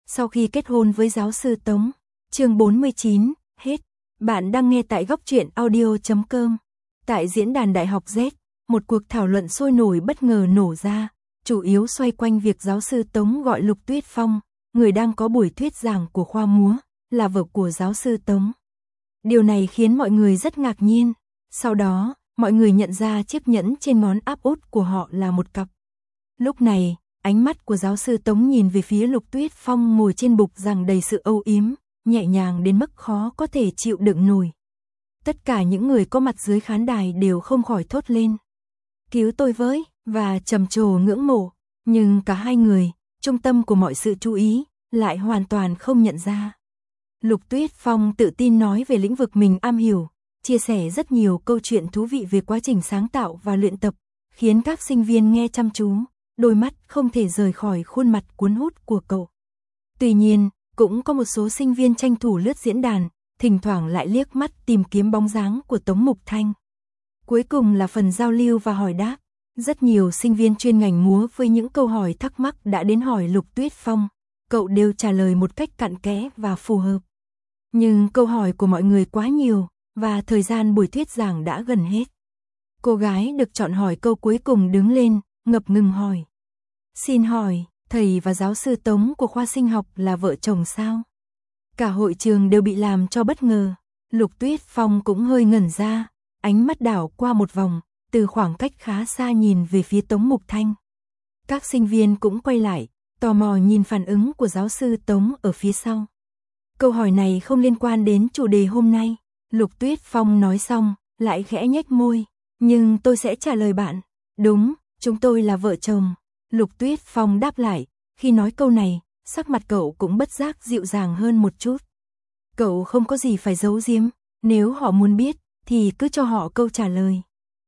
Sau khi kết hôn với giáo sư Tống. Chương 49, hết. Bạn đang nghe tại góc truyện audio.com. Tại diễn đàn Đại học Z, một cuộc thảo luận sôi nổi bất ngờ nổ ra, chủ yếu xoay quanh việc giáo sư Tống gọi Lục Tuyết Phong, người đang có buổi thuyết giảng của khoa múa, là vợ của giáo sư Tống. Điều này khiến mọi người rất ngạc nhiên. Sau đó, mọi người nhận ra chiếc nhẫn trên ngón áp út của họ là một cặp. Lúc này, ánh mắt của giáo sư Tống nhìn về phía Lục Tuyết Phong ngồi trên bục giảng đầy sự âu yếm, nhẹ nhàng đến mức khó có thể chịu đựng nổi. Tất cả những người có mặt dưới khán đài đều không khỏi thốt lên: "Cứu tôi với!" và trầm trồ ngưỡng mộ, nhưng cả hai người, trung tâm của mọi sự chú ý, lại hoàn toàn không nhận ra. Lục Tuyết Phong tự tin nói về lĩnh vực mình am hiểu, chia sẻ rất nhiều câu chuyện thú vị về quá trình sáng tạo và luyện tập, khiến các sinh viên nghe chăm chú, đôi mắt không thể rời khỏi khuôn mặt cuốn hút của cậu. Tuy nhiên, cũng có một số sinh viên tranh thủ lướt diễn đàn, thỉnh thoảng lại liếc mắt tìm kiếm bóng dáng của Tống Mục Thanh. Cuối cùng là phần giao lưu và hỏi đáp. Rất nhiều sinh viên chuyên ngành múa với những câu hỏi thắc mắc đã đến hỏi Lục Tuyết Phong, cậu đều trả lời một cách cặn kẽ và phù hợp. Nhưng câu hỏi của mọi người quá nhiều, và thời gian buổi thuyết giảng đã gần hết. Cô gái được chọn hỏi câu cuối cùng đứng lên, ngập ngừng hỏi: "Xin hỏi, thầy và giáo sư Tống của khoa sinh học là vợ chồng sao?" Cả hội trường đều bị làm cho bất ngờ. Lục Tuyết Phong cũng hơi ngẩn ra, ánh mắt đảo qua một vòng, từ khoảng cách khá xa nhìn về phía Tống Mục Thanh. Các sinh viên cũng quay lại, tò mò nhìn phản ứng của giáo sư Tống ở phía sau. Câu hỏi này không liên quan đến chủ đề hôm nay. Lục Tuyết Phong nói xong, lại khẽ nhếch môi. "Nhưng tôi sẽ trả lời bạn. Đúng, chúng tôi là vợ chồng." Lục Tuyết Phong đáp lại. Khi nói câu này, sắc mặt cậu cũng bất giác dịu dàng hơn một chút. Cậu không có gì phải giấu giếm, nếu họ muốn biết, thì cứ cho họ câu trả lời.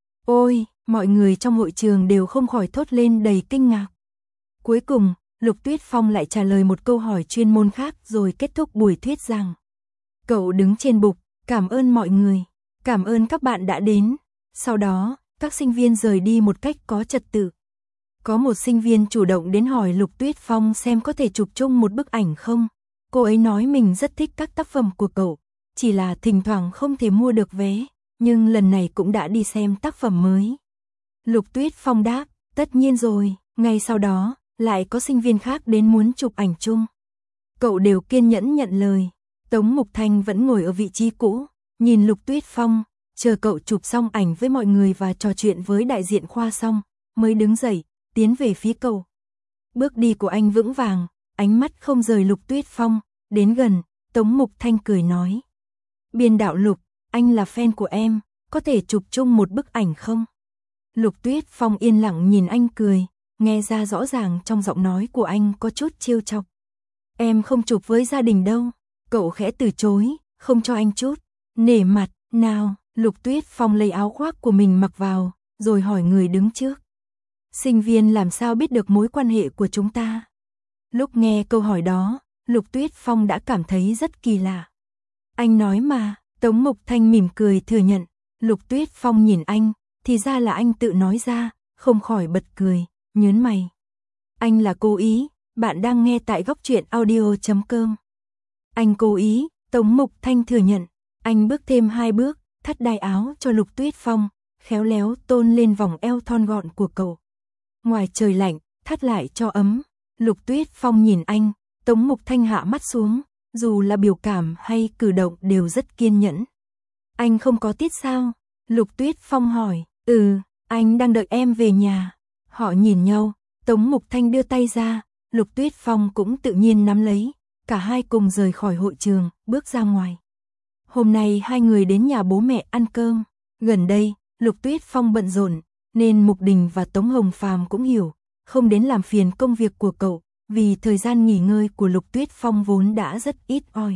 Ôi, mọi người trong hội trường đều không khỏi thốt lên đầy kinh ngạc. Cuối cùng, Lục Tuyết Phong lại trả lời một câu hỏi chuyên môn khác rồi kết thúc buổi thuyết giảng. Cậu đứng trên bục, cảm ơn mọi người, cảm ơn các bạn đã đến. Sau đó, các sinh viên rời đi một cách có trật tự. Có một sinh viên chủ động đến hỏi Lục Tuyết Phong xem có thể chụp chung một bức ảnh không. Cô ấy nói mình rất thích các tác phẩm của cậu, chỉ là thỉnh thoảng không thể mua được vé, nhưng lần này cũng đã đi xem tác phẩm mới. Lục Tuyết Phong đáp, tất nhiên rồi. Ngay sau đó, lại có sinh viên khác đến muốn chụp ảnh chung. Cậu đều kiên nhẫn nhận lời. Tống Mục Thanh vẫn ngồi ở vị trí cũ, nhìn Lục Tuyết Phong, chờ cậu chụp xong ảnh với mọi người và trò chuyện với đại diện khoa xong, mới đứng dậy, tiến về phía cậu. Bước đi của anh vững vàng, ánh mắt không rời Lục Tuyết Phong, đến gần, Tống Mục Thanh cười nói: "Biên đạo Lục, anh là fan của em, có thể chụp chung một bức ảnh không?" Lục Tuyết Phong yên lặng nhìn anh cười, nghe ra rõ ràng trong giọng nói của anh có chút trêu chọc. "Em không chụp với gia đình đâu." Cậu khẽ từ chối, không cho anh chút nể mặt nào. Lục Tuyết Phong lấy áo khoác của mình mặc vào, rồi hỏi người đứng trước: "Sinh viên làm sao biết được mối quan hệ của chúng ta?" Lúc nghe câu hỏi đó, Lục Tuyết Phong đã cảm thấy rất kỳ lạ. "Anh nói mà." Tống Mục Thanh mỉm cười thừa nhận. Lục Tuyết Phong nhìn anh, thì ra là anh tự nói ra, không khỏi bật cười, nhớn mày. "Anh là cố ý, bạn đang nghe tại góc truyện audio.com." Anh cố ý, Tống Mục Thanh thừa nhận. Anh bước thêm 2 bước, thắt đai áo cho Lục Tuyết Phong, khéo léo tôn lên vòng eo thon gọn của cậu. Ngoài trời lạnh, thắt lại cho ấm. Lục Tuyết Phong nhìn anh, Tống Mục Thanh hạ mắt xuống, dù là biểu cảm hay cử động đều rất kiên nhẫn. "Anh không có tiết sao?" Lục Tuyết Phong hỏi. "Ừ, anh đang đợi em về nhà." Họ nhìn nhau, Tống Mục Thanh đưa tay ra, Lục Tuyết Phong cũng tự nhiên nắm lấy, cả hai cùng rời khỏi hội trường, bước ra ngoài. Hôm nay hai người đến nhà bố mẹ ăn cơm. Gần đây, Lục Tuyết Phong bận rộn, nên Mục Đình và Tống Hồng Phàm cũng hiểu, không đến làm phiền công việc của cậu, vì thời gian nghỉ ngơi của Lục Tuyết Phong vốn đã rất ít ỏi.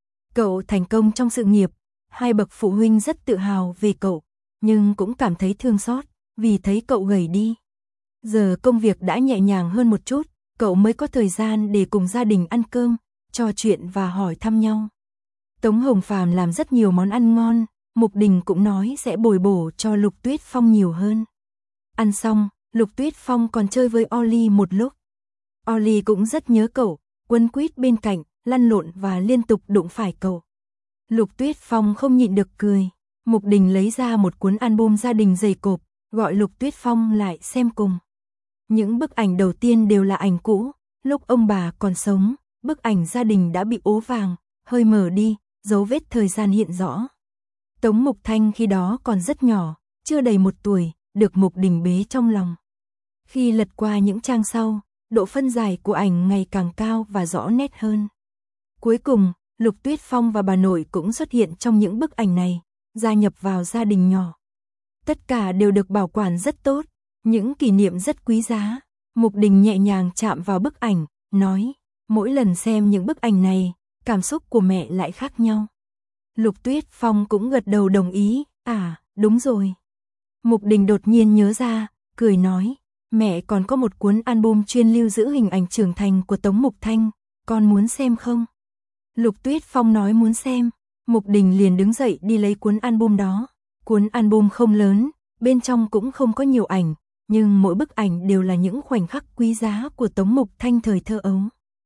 Cậu thành công trong sự nghiệp, hai bậc phụ huynh rất tự hào về cậu, nhưng cũng cảm thấy thương xót, vì thấy cậu gầy đi. Giờ công việc đã nhẹ nhàng hơn một chút, cậu mới có thời gian để cùng gia đình ăn cơm, trò chuyện và hỏi thăm nhau. Tống Hồng Phàm làm rất nhiều món ăn ngon, Mục Đình cũng nói sẽ bồi bổ cho Lục Tuyết Phong nhiều hơn. Ăn xong, Lục Tuyết Phong còn chơi với Ollie một lúc. Ollie cũng rất nhớ cậu, quấn quýt bên cạnh, lăn lộn và liên tục đụng phải cậu. Lục Tuyết Phong không nhịn được cười. Mục Đình lấy ra một cuốn album gia đình dày cộp, gọi Lục Tuyết Phong lại xem cùng. Những bức ảnh đầu tiên đều là ảnh cũ, lúc ông bà còn sống, bức ảnh gia đình đã bị ố vàng, hơi mờ đi, dấu vết thời gian hiện rõ. Tống Mục Thanh khi đó còn rất nhỏ, chưa đầy 1 tuổi, được Mục Đình bế trong lòng. Khi lật qua những trang sau, độ phân giải của ảnh ngày càng cao và rõ nét hơn. Cuối cùng, Lục Tuyết Phong và bà nội cũng xuất hiện trong những bức ảnh này, gia nhập vào gia đình nhỏ. Tất cả đều được bảo quản rất tốt, những kỷ niệm rất quý giá. Mục Đình nhẹ nhàng chạm vào bức ảnh, nói, mỗi lần xem những bức ảnh này, cảm xúc của mẹ lại khác nhau. Lục Tuyết Phong cũng gật đầu đồng ý, đúng rồi. Mục Đình đột nhiên nhớ ra, cười nói, mẹ còn có một cuốn album chuyên lưu giữ hình ảnh trưởng thành của Tống Mục Thanh, con muốn xem không? Lục Tuyết Phong nói muốn xem, Mục Đình liền đứng dậy đi lấy cuốn album đó. Cuốn album không lớn, bên trong cũng không có nhiều ảnh, nhưng mỗi bức ảnh đều là những khoảnh khắc quý giá của Tống Mục Thanh thời thơ ấu.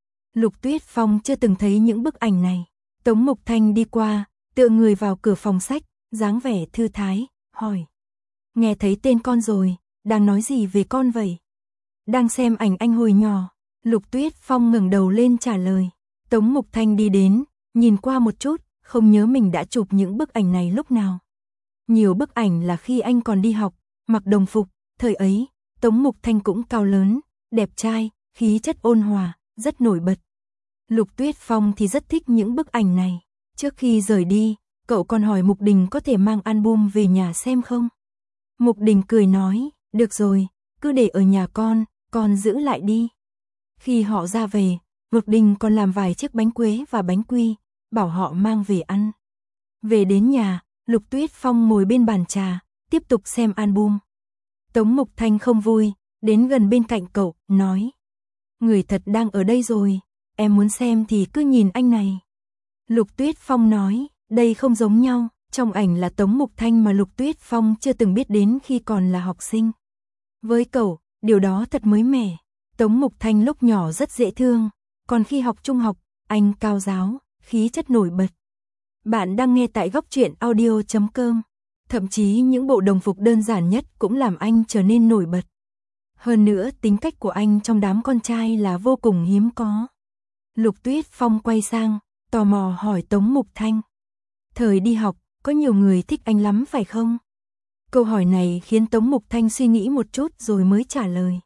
Lục Tuyết Phong chưa từng thấy những bức ảnh này. Tống Mục Thanh đi qua, tựa người vào cửa phòng sách, dáng vẻ thư thái, hỏi. Nghe thấy tên con rồi, đang nói gì về con vậy? Đang xem ảnh anh hồi nhỏ. Lục Tuyết Phong ngẩng đầu lên trả lời. Tống Mục Thanh đi đến, nhìn qua một chút, không nhớ mình đã chụp những bức ảnh này lúc nào. Nhiều bức ảnh là khi anh còn đi học, mặc đồng phục, thời ấy, Tống Mục Thanh cũng cao lớn, đẹp trai, khí chất ôn hòa, rất nổi bật. Lục Tuyết Phong thì rất thích những bức ảnh này. Trước khi rời đi, cậu còn hỏi Mục Đình có thể mang album về nhà xem không? Mục Đình cười nói, được rồi, cứ để ở nhà con giữ lại đi. Khi họ ra về, Mục Đình còn làm vài chiếc bánh quế và bánh quy, bảo họ mang về ăn. Về đến nhà, Lục Tuyết Phong ngồi bên bàn trà, tiếp tục xem album. Tống Mục Thanh không vui, đến gần bên cạnh cậu, nói. Người thật đang ở đây rồi, em muốn xem thì cứ nhìn anh này. Lục Tuyết Phong nói, đây không giống nhau, trong ảnh là Tống Mục Thanh mà Lục Tuyết Phong chưa từng biết đến khi còn là học sinh. Với cậu, điều đó thật mới mẻ. Tống Mục Thanh lúc nhỏ rất dễ thương, còn khi học trung học, anh cao giáo, khí chất nổi bật. Bạn đang nghe tại Góc Truyện Audio.com. Thậm chí những bộ đồng phục đơn giản nhất cũng làm anh trở nên nổi bật. Hơn nữa tính cách của anh trong đám con trai là vô cùng hiếm có. Lục Tuyết Phong quay sang, tò mò hỏi Tống Mục Thanh. Thời đi học, có nhiều người thích anh lắm phải không? Câu hỏi này khiến Tống Mục Thanh suy nghĩ một chút rồi mới trả lời.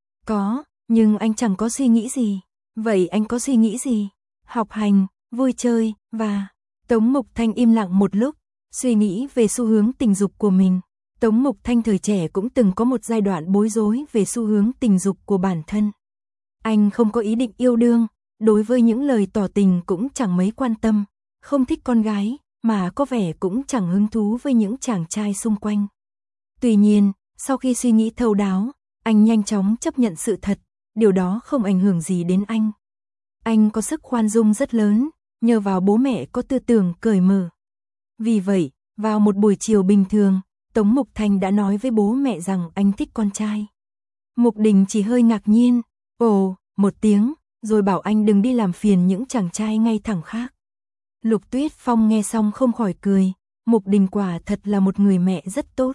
Có, nhưng anh chẳng có suy nghĩ gì. Vậy anh có suy nghĩ gì? Học hành, vui chơi, và... Tống Mục Thanh im lặng một lúc, suy nghĩ về xu hướng tình dục của mình. Tống Mục Thanh thời trẻ cũng từng có một giai đoạn bối rối về xu hướng tình dục của bản thân. Anh không có ý định yêu đương, đối với những lời tỏ tình cũng chẳng mấy quan tâm, không thích con gái, mà có vẻ cũng chẳng hứng thú với những chàng trai xung quanh. Tuy nhiên, sau khi suy nghĩ thấu đáo, anh nhanh chóng chấp nhận sự thật, điều đó không ảnh hưởng gì đến anh. Anh có sức khoan dung rất lớn, nhờ vào bố mẹ có tư tưởng cởi mở. Vì vậy, vào một buổi chiều bình thường, Tống Mục Thanh đã nói với bố mẹ rằng anh thích con trai. Mục Đình chỉ hơi ngạc nhiên, ồ, một tiếng, rồi bảo anh đừng đi làm phiền những chàng trai ngay thẳng khác. Lục Tuyết Phong nghe xong không khỏi cười, Mục Đình quả thật là một người mẹ rất tốt.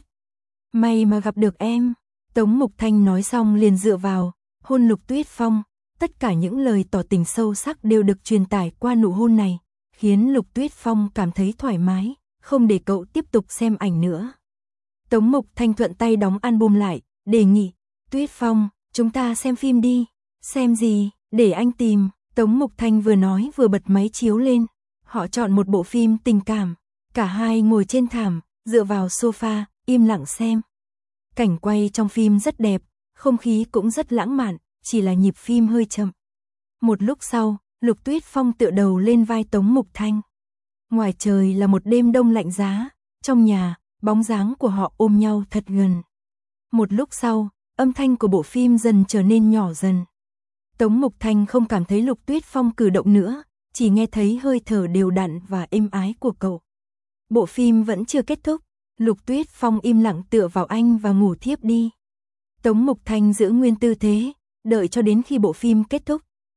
May mà gặp được em. Tống Mục Thanh nói xong liền dựa vào, hôn Lục Tuyết Phong. Tất cả những lời tỏ tình sâu sắc đều được truyền tải qua nụ hôn này, khiến Lục Tuyết Phong cảm thấy thoải mái, không để cậu tiếp tục xem ảnh nữa. Tống Mục Thanh thuận tay đóng album lại, đề nghị, Tuyết Phong, chúng ta xem phim đi. Xem gì, để anh tìm. Tống Mục Thanh vừa nói vừa bật máy chiếu lên. Họ chọn một bộ phim tình cảm, cả hai ngồi trên thảm, dựa vào sofa, im lặng xem. Cảnh quay trong phim rất đẹp, không khí cũng rất lãng mạn, chỉ là nhịp phim hơi chậm. Một lúc sau, Lục Tuyết Phong tựa đầu lên vai Tống Mục Thanh. Ngoài trời là một đêm đông lạnh giá, trong nhà, bóng dáng của họ ôm nhau thật gần. Một lúc sau, âm thanh của bộ phim dần trở nên nhỏ dần. Tống Mục Thanh không cảm thấy Lục Tuyết Phong cử động nữa, chỉ nghe thấy hơi thở đều đặn và êm ái của cậu. Bộ phim vẫn chưa kết thúc, Lục Tuyết Phong im lặng tựa vào anh và ngủ thiếp đi. Tống Mục Thanh giữ nguyên tư thế, đợi cho đến khi bộ phim kết thúc,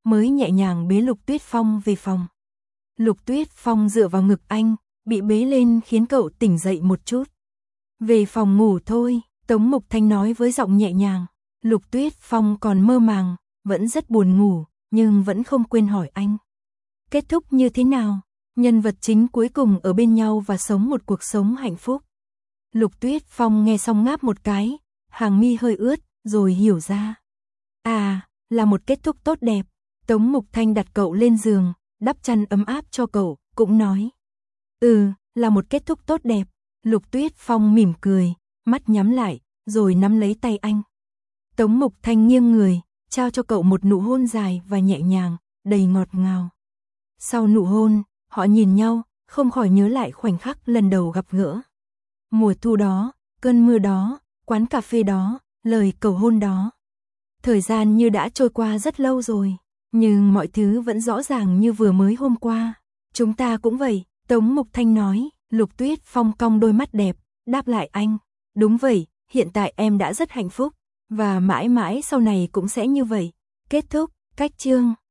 mới nhẹ nhàng bế Lục Tuyết Phong về phòng. Lục Tuyết Phong dựa vào ngực anh, bị bế lên khiến cậu tỉnh dậy một chút. Về phòng ngủ thôi, Tống Mục Thanh nói với giọng nhẹ nhàng. Lục Tuyết Phong còn mơ màng, vẫn rất buồn ngủ, nhưng vẫn không quên hỏi anh. Kết thúc như thế nào? Nhân vật chính cuối cùng ở bên nhau và sống một cuộc sống hạnh phúc. Lục Tuyết Phong nghe xong ngáp một cái, hàng mi hơi ướt, rồi hiểu ra. À, là một kết thúc tốt đẹp. Tống Mục Thanh đặt cậu lên giường, đắp chăn ấm áp cho cậu, cũng nói. Là một kết thúc tốt đẹp. Lục Tuyết Phong mỉm cười, mắt nhắm lại, rồi nắm lấy tay anh. Tống Mục Thanh nghiêng người, trao cho cậu một nụ hôn dài và nhẹ nhàng, đầy ngọt ngào. Sau nụ hôn, họ nhìn nhau, không khỏi nhớ lại khoảnh khắc lần đầu gặp gỡ. Mùa thu đó, cơn mưa đó, quán cà phê đó, lời cầu hôn đó. Thời gian như đã trôi qua rất lâu rồi, nhưng mọi thứ vẫn rõ ràng như vừa mới hôm qua. Chúng ta cũng vậy, Tống Mục Thanh nói. Lục Tuyết Phong cong đôi mắt đẹp, đáp lại anh. Đúng vậy, hiện tại em đã rất hạnh phúc, và mãi mãi sau này cũng sẽ như vậy. Kết thúc, cách chương.